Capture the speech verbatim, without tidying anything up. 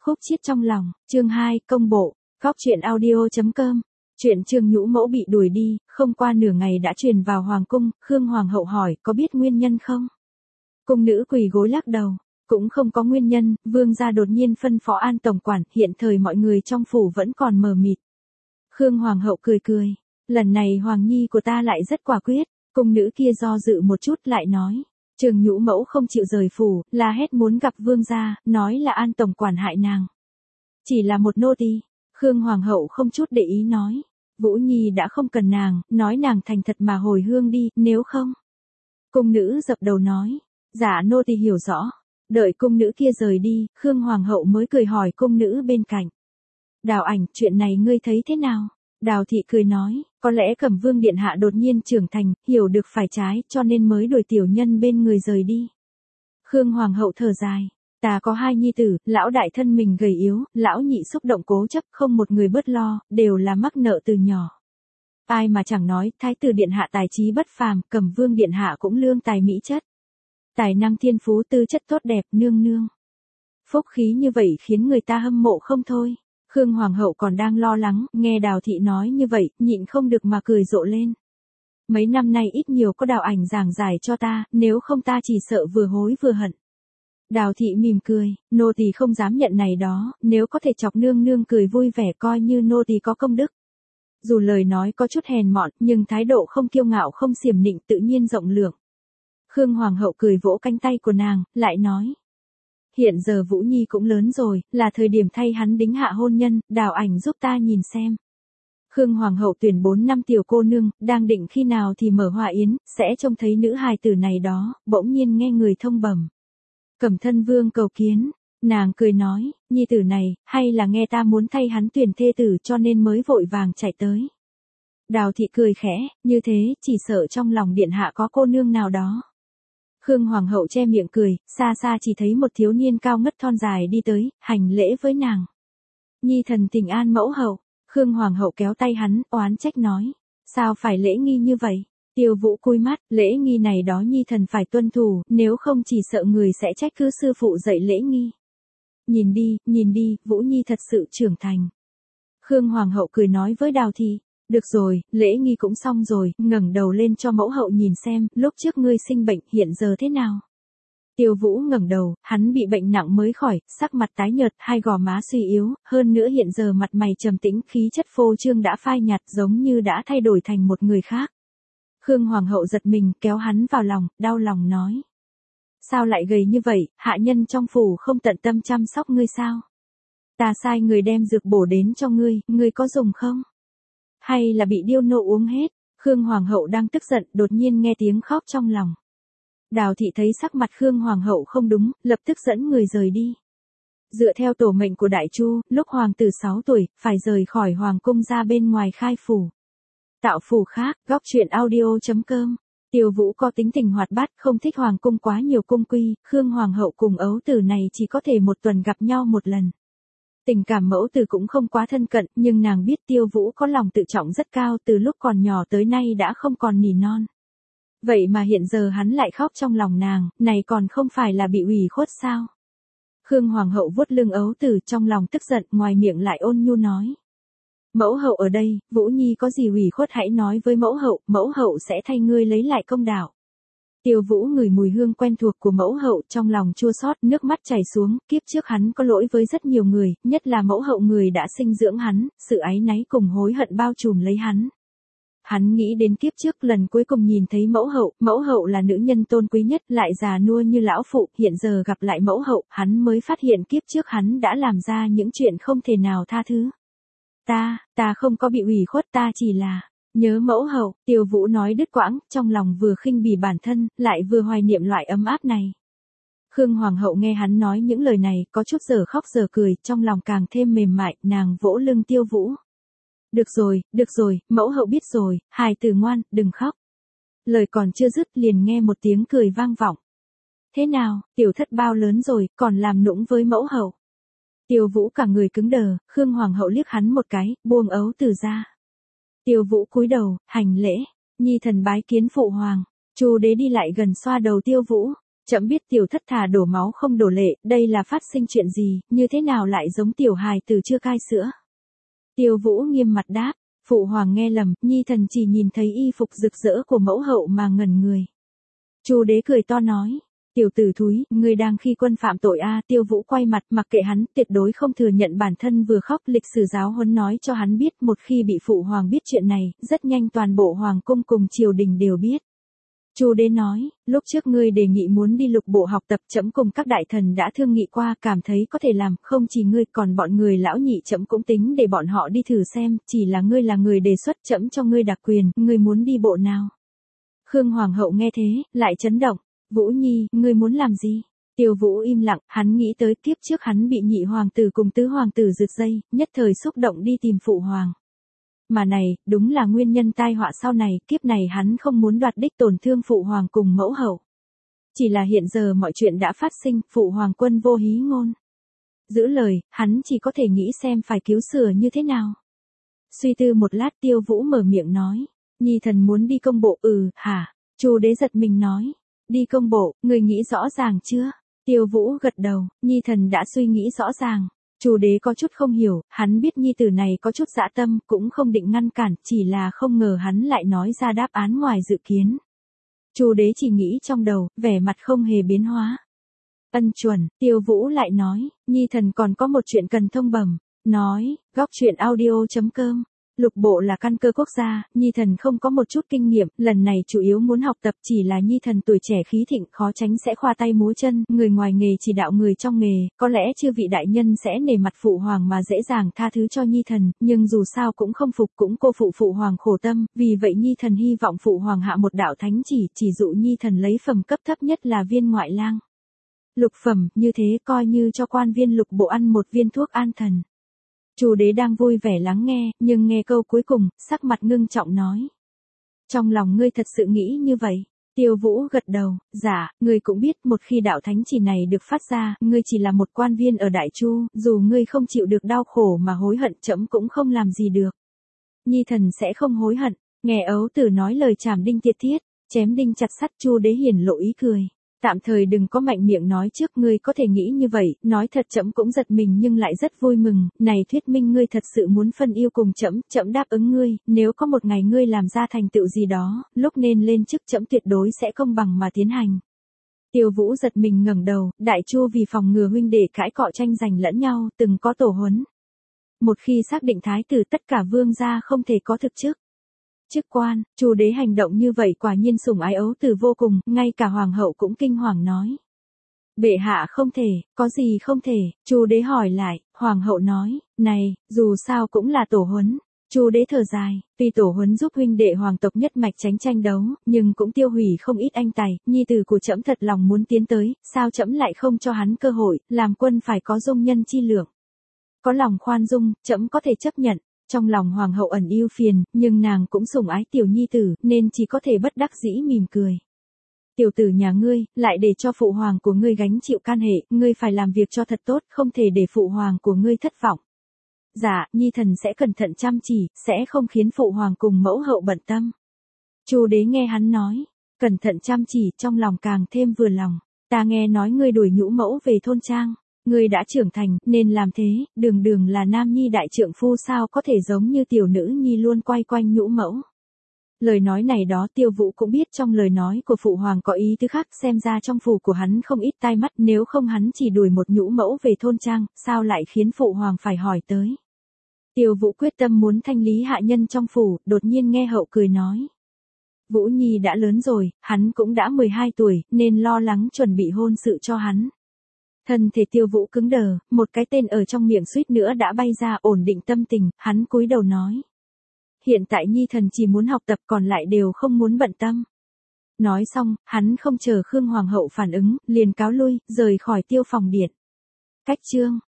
khúc chiết trong lòng, chương hai, công bộ, góc truyện audio.com. Chuyện Trương Nhũ Mẫu bị đuổi đi, không qua nửa ngày đã truyền vào hoàng cung, Khương Hoàng hậu hỏi, có biết nguyên nhân không? Cung nữ quỳ gối lắc đầu, cũng không có nguyên nhân, vương gia đột nhiên phân phó An tổng quản, hiện thời mọi người trong phủ vẫn còn mờ mịt. Khương Hoàng hậu cười cười, lần này Hoàng nhi của ta lại rất quả quyết, cung nữ kia do dự một chút lại nói. Trương Nhũ Mẫu không chịu rời phủ, la hét muốn gặp vương gia, nói là An tổng quản hại nàng. Chỉ là một nô tỳ. Khương Hoàng hậu không chút để ý nói. Vũ Nhi đã không cần nàng, nói nàng thành thật mà hồi hương đi, nếu không. Cung nữ dập đầu nói. Dạ nô tỳ hiểu rõ. Đợi cung nữ kia rời đi, Khương Hoàng hậu mới cười hỏi cung nữ bên cạnh. Đào Ảnh, chuyện này ngươi thấy thế nào? Đào thị cười nói, có lẽ Cẩm Vương điện hạ đột nhiên trưởng thành, hiểu được phải trái, cho nên mới đuổi tiểu nhân bên người rời đi. Khương Hoàng hậu thở dài, ta có hai nhi tử, lão đại thân mình gầy yếu, lão nhị xúc động cố chấp, không một người bớt lo, đều là mắc nợ từ nhỏ. Ai mà chẳng nói, thái tử điện hạ tài trí bất phàm, Cẩm Vương điện hạ cũng lương tài mỹ chất. Tài năng thiên phú tư chất tốt đẹp, nương nương. Phúc khí như vậy khiến người ta hâm mộ không thôi. Khương Hoàng hậu còn đang lo lắng, nghe Đào thị nói như vậy, nhịn không được mà cười rộ lên. Mấy năm nay ít nhiều có Đào Ảnh giảng giải cho ta, nếu không ta chỉ sợ vừa hối vừa hận. Đào thị mỉm cười, nô tỳ không dám nhận này đó, nếu có thể chọc nương nương cười vui vẻ coi như nô tỳ có công đức. Dù lời nói có chút hèn mọn, nhưng thái độ không kiêu ngạo không xiểm nịnh tự nhiên rộng lượng. Khương Hoàng hậu cười vỗ cánh tay của nàng, lại nói. Hiện giờ Vũ Nhi cũng lớn rồi, là thời điểm thay hắn đính hạ hôn nhân, Đào Ảnh giúp ta nhìn xem. Khương Hoàng hậu tuyển bốn năm tiểu cô nương, đang định khi nào thì mở hòa yến, sẽ trông thấy nữ hài tử này đó, bỗng nhiên nghe người thông bẩm. Cẩm Thân Vương cầu kiến, nàng cười nói, nhi tử này, hay là nghe ta muốn thay hắn tuyển thê tử cho nên mới vội vàng chạy tới. Đào thị cười khẽ, như thế, chỉ sợ trong lòng điện hạ có cô nương nào đó. Khương Hoàng hậu che miệng cười, xa xa chỉ thấy một thiếu niên cao ngất thon dài đi tới, hành lễ với nàng. Nhi thần thỉnh an mẫu hậu, Khương Hoàng hậu kéo tay hắn, oán trách nói. Sao phải lễ nghi như vậy? Tiêu Vũ cúi mắt, lễ nghi này đó nhi thần phải tuân thủ, nếu không chỉ sợ người sẽ trách cứ sư phụ dạy lễ nghi. Nhìn đi, nhìn đi, Vũ Nhi thật sự trưởng thành. Khương Hoàng hậu cười nói với Đào thị. Được rồi, lễ nghi cũng xong rồi, ngẩng đầu lên cho mẫu hậu nhìn xem, lúc trước ngươi sinh bệnh hiện giờ thế nào. Tiêu Vũ ngẩng đầu, hắn bị bệnh nặng mới khỏi, sắc mặt tái nhợt, hai gò má suy yếu, hơn nữa hiện giờ mặt mày trầm tĩnh, khí chất phô trương đã phai nhạt giống như đã thay đổi thành một người khác. Khương Hoàng hậu giật mình, kéo hắn vào lòng, đau lòng nói. Sao lại gầy như vậy, hạ nhân trong phủ không tận tâm chăm sóc ngươi sao? Ta sai người đem dược bổ đến cho ngươi, ngươi có dùng không? Hay là bị điêu nô uống hết? Khương Hoàng hậu đang tức giận, đột nhiên nghe tiếng khóc trong lòng. Đào thị thấy sắc mặt Khương Hoàng hậu không đúng, lập tức dẫn người rời đi. Dựa theo tổ mệnh của Đại Chu, lúc hoàng tử sáu tuổi, phải rời khỏi hoàng cung ra bên ngoài khai phủ. Tạo phủ khác, góc truyện audio.com. Tiêu Vũ có tính tình hoạt bát, không thích hoàng cung quá nhiều cung quy, Khương Hoàng hậu cùng ấu tử này chỉ có thể một tuần gặp nhau một lần. Tình cảm mẫu tử cũng không quá thân cận, nhưng nàng biết Tiêu Vũ có lòng tự trọng rất cao, từ lúc còn nhỏ tới nay đã không còn nỉ non. Vậy mà hiện giờ hắn lại khóc trong lòng nàng, này còn không phải là bị ủy khuất sao? Khương Hoàng hậu vuốt lưng ấu tử trong lòng tức giận, ngoài miệng lại ôn nhu nói. Mẫu hậu ở đây, Vũ Nhi có gì ủy khuất hãy nói với mẫu hậu, mẫu hậu sẽ thay ngươi lấy lại công đạo. Tiêu Vũ ngửi mùi hương quen thuộc của mẫu hậu, trong lòng chua xót, nước mắt chảy xuống, kiếp trước hắn có lỗi với rất nhiều người, nhất là mẫu hậu người đã sinh dưỡng hắn, sự áy náy cùng hối hận bao trùm lấy hắn. Hắn nghĩ đến kiếp trước lần cuối cùng nhìn thấy mẫu hậu, mẫu hậu là nữ nhân tôn quý nhất, lại già nua như lão phụ, hiện giờ gặp lại mẫu hậu, hắn mới phát hiện kiếp trước hắn đã làm ra những chuyện không thể nào tha thứ. Ta, ta không có bị ủy khuất, ta chỉ là nhớ mẫu hậu. Tiêu Vũ nói đứt quãng, trong lòng vừa khinh bỉ bản thân, lại vừa hoài niệm loại ấm áp này. Khương Hoàng hậu nghe hắn nói những lời này, có chút giờ khóc giờ cười, trong lòng càng thêm mềm mại, nàng vỗ lưng Tiêu Vũ. Được rồi, được rồi, mẫu hậu biết rồi, hài tử ngoan, đừng khóc. Lời còn chưa dứt liền nghe một tiếng cười vang vọng. Thế nào, tiểu thất bao lớn rồi, còn làm nũng với mẫu hậu. Tiêu Vũ cả người cứng đờ, Khương Hoàng hậu liếc hắn một cái, buông ấu tử ra. Tiêu Vũ cúi đầu, hành lễ, nhi thần bái kiến phụ hoàng. Chu đế đi lại gần xoa đầu Tiêu Vũ, Trẫm biết tiểu thất thà đổ máu không đổ lệ, đây là phát sinh chuyện gì, như thế nào lại giống tiểu hài từ chưa cai sữa. Tiêu Vũ nghiêm mặt đáp, phụ hoàng nghe lầm, nhi thần chỉ nhìn thấy y phục rực rỡ của mẫu hậu mà ngẩn người. Chu đế cười to nói, tiểu tử thúi, ngươi đang khi quân phạm tội a. À, Tiêu Vũ quay mặt mặc kệ hắn, tuyệt đối không thừa nhận bản thân vừa khóc. Lịch sử giáo huấn nói cho hắn biết, một khi bị phụ hoàng biết chuyện này, rất nhanh toàn bộ hoàng cung cùng triều đình đều biết. Chu đế nói, lúc trước ngươi đề nghị muốn đi lục bộ học tập, trẫm cùng các đại thần đã thương nghị qua, cảm thấy có thể làm, không chỉ ngươi còn bọn người lão nhị trẫm cũng tính để bọn họ đi thử xem, chỉ là ngươi là người đề xuất, trẫm cho ngươi đặc quyền, ngươi muốn đi bộ nào. Khương hoàng hậu nghe thế, lại chấn động, Vũ Nhi, ngươi muốn làm gì? Tiêu Vũ im lặng, hắn nghĩ tới kiếp trước hắn bị nhị hoàng tử cùng tứ hoàng tử rượt dây, nhất thời xúc động đi tìm phụ hoàng. Mà này, đúng là nguyên nhân tai họa sau này, kiếp này hắn không muốn đoạt đích tổn thương phụ hoàng cùng mẫu hậu. Chỉ là hiện giờ mọi chuyện đã phát sinh, phụ hoàng quân vô hí ngôn. Giữ lời, hắn chỉ có thể nghĩ xem phải cứu sửa như thế nào. Suy tư một lát Tiêu Vũ mở miệng nói, nhi thần muốn đi công bộ. Ừ, hả? Chu đế giật mình nói, đi công bộ, người nghĩ rõ ràng chưa? Tiêu Vũ gật đầu, nhi thần đã suy nghĩ rõ ràng. Chu đế có chút không hiểu, hắn biết nhi tử này có chút dã tâm, cũng không định ngăn cản, chỉ là không ngờ hắn lại nói ra đáp án ngoài dự kiến. Chu đế chỉ nghĩ trong đầu, vẻ mặt không hề biến hóa. Ân chuẩn, Tiêu Vũ lại nói, nhi thần còn có một chuyện cần thông bẩm. Nói, góc truyện audio chấm com. Lục bộ là căn cơ quốc gia, nhi thần không có một chút kinh nghiệm, lần này chủ yếu muốn học tập, chỉ là nhi thần tuổi trẻ khí thịnh, khó tránh sẽ khoa tay múa chân, người ngoài nghề chỉ đạo người trong nghề, có lẽ chư vị đại nhân sẽ nể mặt phụ hoàng mà dễ dàng tha thứ cho nhi thần, nhưng dù sao cũng không phục, cũng cô phụ phụ hoàng khổ tâm, vì vậy nhi thần hy vọng phụ hoàng hạ một đạo thánh chỉ, chỉ dụ nhi thần lấy phẩm cấp thấp nhất là viên ngoại lang. Lục phẩm, như thế coi như cho quan viên lục bộ ăn một viên thuốc an thần. Chu đế đang vui vẻ lắng nghe, nhưng nghe câu cuối cùng, sắc mặt ngưng trọng nói. Trong lòng ngươi thật sự nghĩ như vậy? Tiêu Vũ gật đầu, dạ, ngươi cũng biết một khi đạo thánh chỉ này được phát ra, ngươi chỉ là một quan viên ở Đại Chu, dù ngươi không chịu được đau khổ mà hối hận trẫm cũng không làm gì được. Nhi thần sẽ không hối hận, nghe ấu tử nói lời chảm đinh tiệt thiết, chém đinh chặt sắt. Chu đế hiển lộ ý cười. Tạm thời đừng có mạnh miệng nói trước, ngươi có thể nghĩ như vậy, nói thật trẫm cũng giật mình nhưng lại rất vui mừng, này thuyết minh ngươi thật sự muốn phân yêu cùng trẫm, trẫm đáp ứng ngươi, nếu có một ngày ngươi làm ra thành tựu gì đó, lúc nên lên chức trẫm tuyệt đối sẽ công bằng mà tiến hành. Tiêu Vũ giật mình ngẩng đầu, Đại Chu vì phòng ngừa huynh đệ cãi cọ tranh giành lẫn nhau, từng có tổ huấn. Một khi xác định thái tử tất cả vương gia không thể có thực chức. Chức quan, Chu đế hành động như vậy quả nhiên sủng ái ấu tử vô cùng, ngay cả hoàng hậu cũng kinh hoàng nói. Bệ hạ không thể, có gì không thể? Chu đế hỏi lại, hoàng hậu nói, này, dù sao cũng là tổ huấn. Chu đế thở dài, tuy tổ huấn giúp huynh đệ hoàng tộc nhất mạch tránh tranh đấu, nhưng cũng tiêu hủy không ít anh tài, nhi tử của trẫm thật lòng muốn tiến tới, sao trẫm lại không cho hắn cơ hội, làm quân phải có dung nhân chi lượng. Có lòng khoan dung, trẫm có thể chấp nhận. Trong lòng hoàng hậu ẩn ưu phiền, nhưng nàng cũng sủng ái tiểu nhi tử, nên chỉ có thể bất đắc dĩ mỉm cười. Tiểu tử nhà ngươi, lại để cho phụ hoàng của ngươi gánh chịu can hệ, ngươi phải làm việc cho thật tốt, không thể để phụ hoàng của ngươi thất vọng. Dạ, nhi thần sẽ cẩn thận chăm chỉ, sẽ không khiến phụ hoàng cùng mẫu hậu bận tâm. Chu đế nghe hắn nói, cẩn thận chăm chỉ, trong lòng càng thêm vừa lòng. Ta nghe nói ngươi đuổi nhũ mẫu về thôn trang. Ngươi đã trưởng thành, nên làm thế, đường đường là nam nhi đại trượng phu sao có thể giống như tiểu nữ nhi luôn quay quanh nhũ mẫu. Lời nói này đó Tiêu Vũ cũng biết trong lời nói của phụ hoàng có ý tứ khác, xem ra trong phủ của hắn không ít tai mắt, nếu không hắn chỉ đuổi một nhũ mẫu về thôn trang, sao lại khiến phụ hoàng phải hỏi tới. Tiêu Vũ quyết tâm muốn thanh lý hạ nhân trong phủ, đột nhiên nghe hậu cười nói. Vũ Nhi đã lớn rồi, hắn cũng đã mười hai tuổi, nên lo lắng chuẩn bị hôn sự cho hắn. Thân thể Tiêu Vũ cứng đờ, một cái tên ở trong miệng suýt nữa đã bay ra, ổn định tâm tình, hắn cúi đầu nói. Hiện tại nhi thần chỉ muốn học tập, còn lại đều không muốn bận tâm. Nói xong, hắn không chờ Khương Hoàng hậu phản ứng, liền cáo lui, rời khỏi Tiêu phòng điện. Cách chương